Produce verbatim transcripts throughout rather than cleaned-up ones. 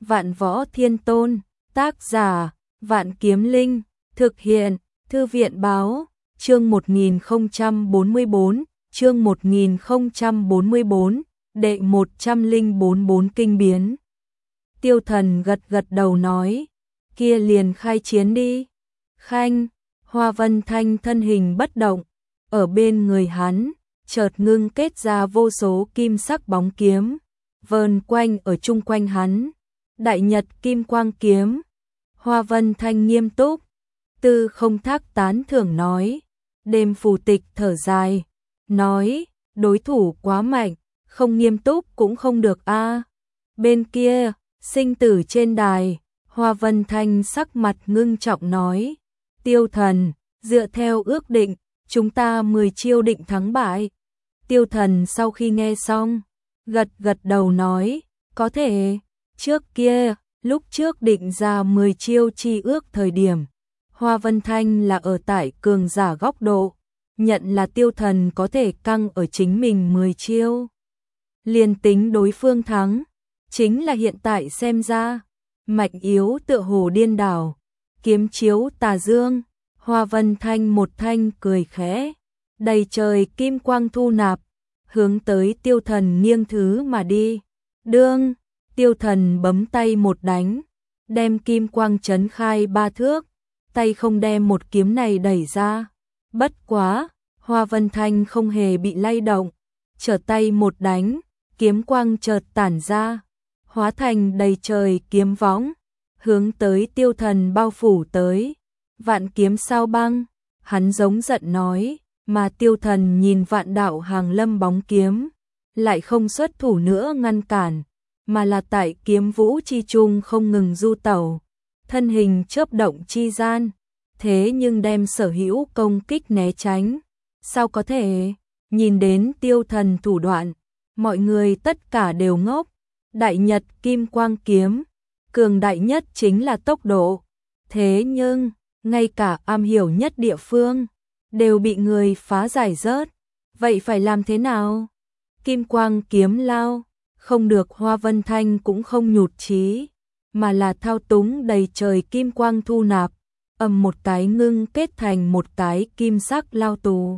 Vạn Võ Thiên Tôn, tác giả, Vạn Kiếm Linh, thực hiện, Thư viện báo, chương một nghìn không trăm bốn mươi bốn, chương một nghìn không trăm bốn mươi bốn, đệ một trăm lẻ bốn mươi bốn kinh biến. Tiêu Thần gật gật đầu nói, kia liền khai chiến đi. Khanh, Hoa Vân Thanh thân hình bất động, ở bên người hắn, chợt ngưng kết ra vô số kim sắc bóng kiếm, vờn quanh ở chung quanh hắn. Đại Nhật Kim Quang Kiếm. Hoa Vân Thanh nghiêm túc, Tư Không Thác tán thưởng nói. Đêm Phù Tịch thở dài, nói, đối thủ quá mạnh, không nghiêm túc cũng không được a. Bên kia, sinh tử trên đài, Hoa Vân Thanh sắc mặt ngưng trọng nói, Tiêu Thần, dựa theo ước định, chúng ta mười chiêu định thắng bại. Tiêu Thần sau khi nghe xong, gật gật đầu nói, có thể. Trước kia, lúc trước định ra mười chiêu chi ước thời điểm, Hoa Vân Thanh là ở tại cường giả góc độ, nhận là Tiêu Thần có thể căng ở chính mình mười chiêu. Liền tính đối phương thắng, chính là hiện tại xem ra, mạnh yếu tựa hồ điên đảo, kiếm chiếu tà dương. Hoa Vân Thanh một thanh cười khẽ, đầy trời kim quang thu nạp, hướng tới Tiêu Thần nghiêng thứ mà đi. Đương, Tiêu Thần bấm tay một đánh, đem kim quang chấn khai ba thước, tay không đem một kiếm này đẩy ra. Bất quá, Hoa Vân Thanh không hề bị lay động, trở tay một đánh, kiếm quang chợt tản ra, hóa thành đầy trời kiếm võng, hướng tới Tiêu Thần bao phủ tới. Vạn kiếm sao băng, hắn giống giận nói, mà Tiêu Thần nhìn vạn đạo hàng lâm bóng kiếm, lại không xuất thủ nữa ngăn cản, mà là tại kiếm vũ chi trung không ngừng du tẩu, thân hình chớp động chi gian, thế nhưng đem sở hữu công kích né tránh. Sao có thể? Nhìn đến Tiêu Thần thủ đoạn, mọi người tất cả đều ngốc. Đại Nhật Kim Quang Kiếm, cường đại nhất chính là tốc độ, thế nhưng ngay cả am hiểu nhất địa phương đều bị người phá giải rớt. Vậy phải làm thế nào? Kim Quang Kiếm lao, không được. Hoa Vân Thanh cũng không nhụt chí, mà là thao túng đầy trời kim quang thu nạp, ầm một cái ngưng kết thành một cái kim sắc lao tù,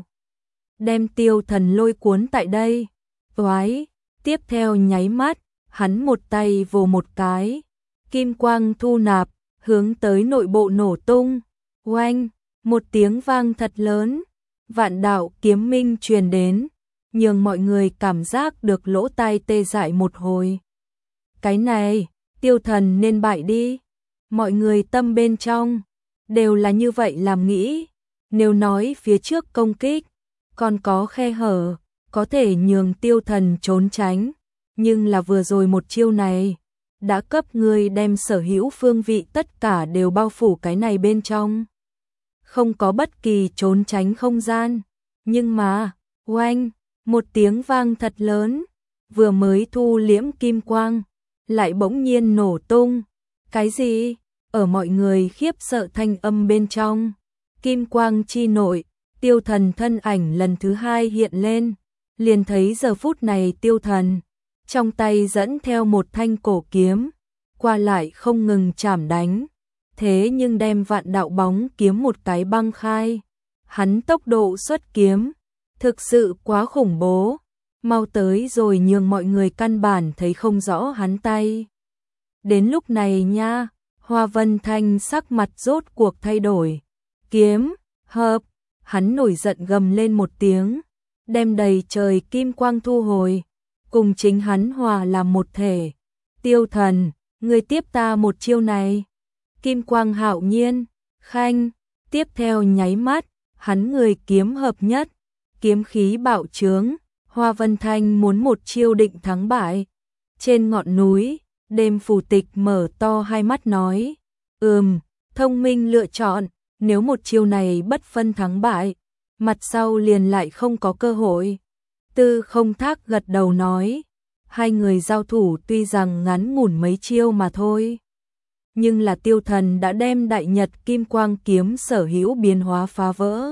đem Tiêu Thần lôi cuốn tại đây. Oái, tiếp theo nháy mắt, hắn một tay vồ một cái, kim quang thu nạp, hướng tới nội bộ nổ tung. Oanh, một tiếng vang thật lớn, vạn đạo kiếm minh truyền đến, nhường mọi người cảm giác được lỗ tai tê dại một hồi. Cái này, Tiêu Thần nên bại đi. Mọi người tâm bên trong đều là như vậy làm nghĩ. Nếu nói phía trước công kích còn có khe hở, có thể nhường Tiêu Thần trốn tránh, nhưng là vừa rồi một chiêu này đã cấp người đem sở hữu phương vị tất cả đều bao phủ cái này bên trong, không có bất kỳ trốn tránh không gian. Nhưng mà, oanh, một tiếng vang thật lớn, vừa mới thu liễm kim quang, lại bỗng nhiên nổ tung. Cái gì? Ở mọi người khiếp sợ thanh âm bên trong, kim quang chi nội, Tiêu Thần thân ảnh lần thứ hai hiện lên, liền thấy giờ phút này Tiêu Thần trong tay dẫn theo một thanh cổ kiếm, qua lại không ngừng chảm đánh, thế nhưng đem vạn đạo bóng kiếm một cái băng khai. Hắn tốc độ xuất kiếm thực sự quá khủng bố, mau tới rồi nhường mọi người căn bản thấy không rõ hắn tay. Đến lúc này nha, Hoa Vân Thanh sắc mặt rốt cuộc thay đổi. Kiếm, hợp, hắn nổi giận gầm lên một tiếng, đem đầy trời kim quang thu hồi, cùng chính hắn hòa làm một thể. Tiêu Thần, ngươi tiếp ta một chiêu này. Kim quang hạo nhiên, khanh, tiếp theo nháy mắt, hắn người kiếm hợp nhất, kiếm khí bạo trướng. Hoa Vân Thanh muốn một chiêu định thắng bại. Trên ngọn núi, Đêm Phù Tịch mở to hai mắt nói, ừm, thông minh lựa chọn, nếu một chiêu này bất phân thắng bại, mặt sau liền lại không có cơ hội. Tư Không Thác gật đầu nói, hai người giao thủ tuy rằng ngắn ngủn mấy chiêu mà thôi, nhưng là Tiêu Thần đã đem Đại Nhật Kim Quang Kiếm sở hữu biến hóa phá vỡ.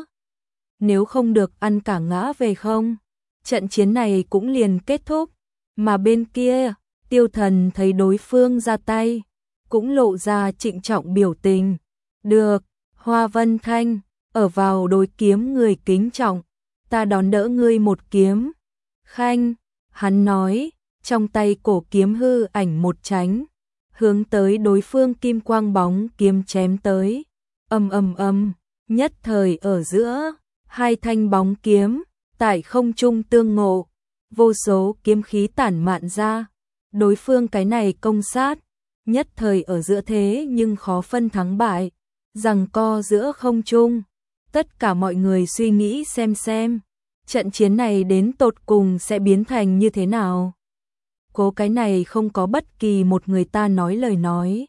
Nếu không được ăn cả ngã về không, trận chiến này cũng liền kết thúc. Mà bên kia, Tiêu Thần thấy đối phương ra tay, cũng lộ ra trịnh trọng biểu tình. Được, Hoa Vân Thanh, ở vào đối kiếm người kính trọng, ta đón đỡ ngươi một kiếm. Khanh, hắn nói, trong tay cổ kiếm hư ảnh một tránh, hướng tới đối phương kim quang bóng kiếm chém tới. Ầm ầm ầm, nhất thời ở giữa, hai thanh bóng kiếm tại không trung tương ngộ, vô số kiếm khí tản mạn ra. Đối phương cái này công sát, nhất thời ở giữa thế nhưng khó phân thắng bại, giằng co giữa không trung. Tất cả mọi người suy nghĩ xem xem, trận chiến này đến tột cùng sẽ biến thành như thế nào. Cố cái này không có bất kỳ một người ta nói lời nói.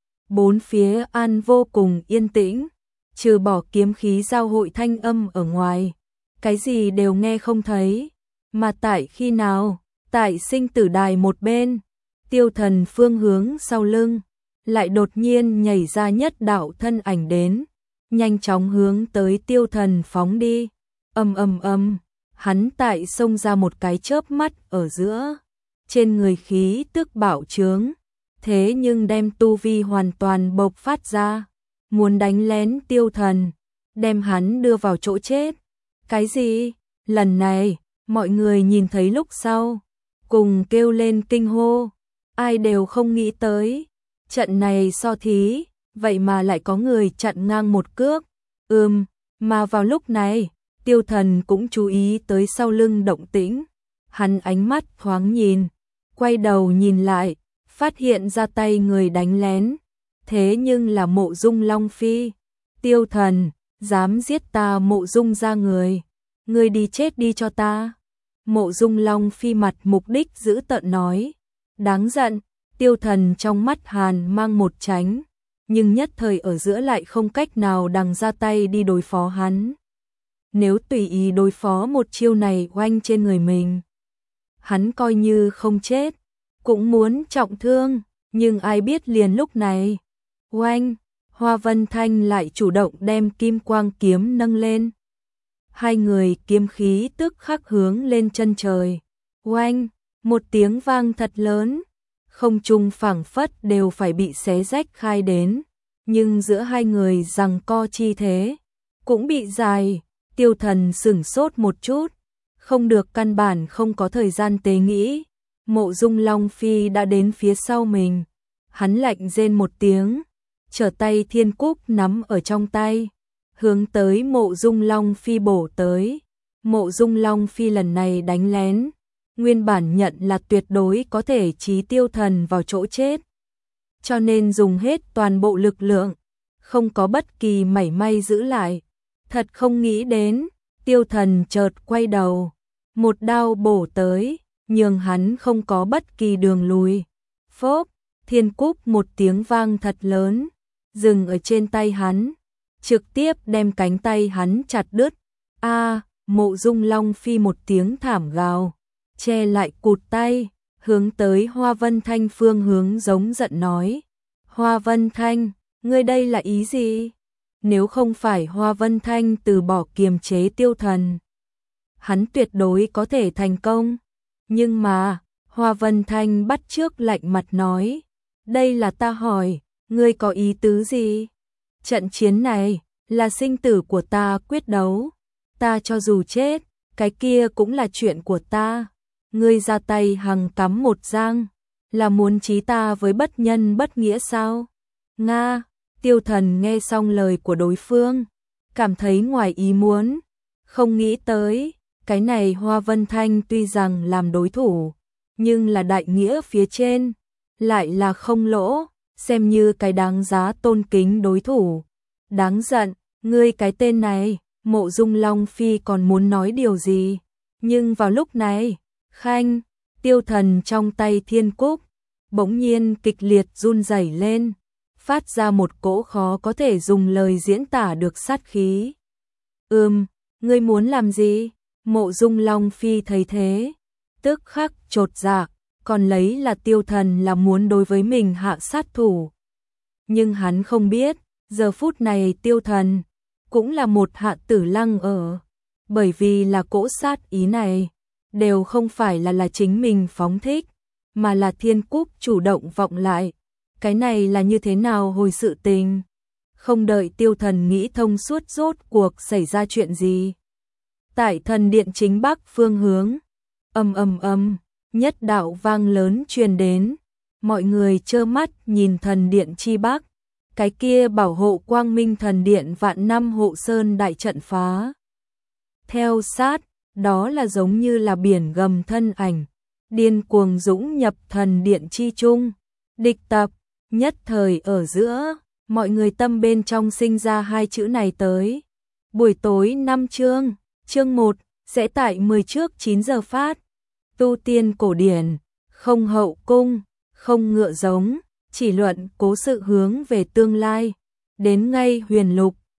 Bốn phía an vô cùng yên tĩnh, trừ bỏ kiếm khí giao hội thanh âm ở ngoài, cái gì đều nghe không thấy. Mà tại khi nào, tại sinh tử đài một bên, Tiêu Thần phương hướng sau lưng, lại đột nhiên nhảy ra nhất đạo thân ảnh đến, nhanh chóng hướng tới Tiêu Thần phóng đi. Ầm ầm ầm, hắn tại xông ra một cái chớp mắt ở giữa, trên người khí tức bạo trướng, thế nhưng đem tu vi hoàn toàn bộc phát ra, muốn đánh lén Tiêu Thần, đem hắn đưa vào chỗ chết. Cái gì? Lần này, mọi người nhìn thấy lúc sau, cùng kêu lên kinh hô, ai đều không nghĩ tới. Trận này so thí, vậy mà lại có người chặn ngang một cước. Ừm, mà vào lúc này, Tiêu Thần cũng chú ý tới sau lưng động tĩnh. Hắn ánh mắt thoáng nhìn, quay đầu nhìn lại, phát hiện ra tay người đánh lén. Thế nhưng là Mộ Dung Long Phi. Tiêu Thần, dám giết ta Mộ Dung ra người. Người đi chết đi cho ta. Mộ Dung Long Phi mặt mục đích giữ tợn nói. Đáng giận, Tiêu Thần trong mắt hàn mang một tránh, nhưng nhất thời ở giữa lại không cách nào đằng ra tay đi đối phó hắn. Nếu tùy ý đối phó một chiêu này oanh trên người mình, hắn coi như không chết, cũng muốn trọng thương, nhưng ai biết liền lúc này, oanh, Hoa Vân Thanh lại chủ động đem kim quang kiếm nâng lên. Hai người kiếm khí tức khắc hướng lên chân trời. Oanh, một tiếng vang thật lớn, không trung phảng phất đều phải bị xé rách khai đến, nhưng giữa hai người giằng co chi thế, cũng bị dài. Tiêu Thần sửng sốt một chút, không được, căn bản không có thời gian tế nghĩ. Mộ Dung Long Phi đã đến phía sau mình, hắn lạnh rên một tiếng, trở tay thiên cúc nắm ở trong tay, hướng tới Mộ Dung Long Phi bổ tới. Mộ Dung Long Phi lần này đánh lén, nguyên bản nhận là tuyệt đối có thể chí Tiêu Thần vào chỗ chết, cho nên dùng hết toàn bộ lực lượng, không có bất kỳ mảy may giữ lại. Thật không nghĩ đến, Tiêu Thần chợt quay đầu, một đao bổ tới, nhường hắn không có bất kỳ đường lùi. Phốp, thiên cúc một tiếng vang thật lớn, dừng ở trên tay hắn, trực tiếp đem cánh tay hắn chặt đứt. A, Mộ Dung Long Phi một tiếng thảm gào, che lại cụt tay, hướng tới Hoa Vân Thanh phương hướng giống giận nói. Hoa Vân Thanh, ngươi đây là ý gì? Nếu không phải Hoa Vân Thanh từ bỏ kiềm chế Tiêu Thần, hắn tuyệt đối có thể thành công. Nhưng mà, Hoa Vân Thanh bắt chước lạnh mặt nói, đây là ta hỏi, ngươi có ý tứ gì? Trận chiến này, là sinh tử của ta quyết đấu. Ta cho dù chết, cái kia cũng là chuyện của ta. Ngươi ra tay hằng cắm một giang, là muốn chí ta với bất nhân bất nghĩa sao? Nga, Tiêu Thần nghe xong lời của đối phương, cảm thấy ngoài ý muốn, không nghĩ tới, cái này Hoa Vân Thanh tuy rằng làm đối thủ, nhưng là đại nghĩa phía trên, lại là không lỗ, xem như cái đáng giá tôn kính đối thủ. Đáng giận, ngươi cái tên này. Mộ Dung Long Phi còn muốn nói điều gì, nhưng vào lúc này, khanh, Tiêu Thần trong tay thiên cúc, bỗng nhiên kịch liệt run rẩy lên, phát ra một cỗ khó có thể dùng lời diễn tả được sát khí. Ừm, ngươi muốn làm gì? Mộ Dung Long Phi thấy thế, tức khắc chột dạ, còn lấy là Tiêu Thần là muốn đối với mình hạ sát thủ. Nhưng hắn không biết, giờ phút này Tiêu Thần cũng là một hạ tử lăng ở, bởi vì là cỗ sát ý này, đều không phải là là chính mình phóng thích, mà là Thiên Cúp chủ động vọng lại. Cái này là như thế nào hồi sự tình? Không đợi Tiêu Thần nghĩ thông suốt rốt cuộc xảy ra chuyện gì. Tại thần điện chính bắc phương hướng, ầm ầm ầm, nhất đạo vang lớn truyền đến, mọi người trơ mắt nhìn thần điện chi bắc, cái kia bảo hộ quang minh thần điện vạn năm hộ sơn đại trận phá. Theo sát, đó là giống như là biển gầm thân ảnh, điên cuồng dũng nhập thần điện chi trung, địch tập, nhất thời ở giữa, mọi người tâm bên trong sinh ra hai chữ này tới. Buổi tối năm chương, chương một, sẽ tại mười trước chín giờ phát. Tu tiên cổ điển, không hậu cung, không ngựa giống, chỉ luận cố sự hướng về tương lai. Đến ngay huyền lục,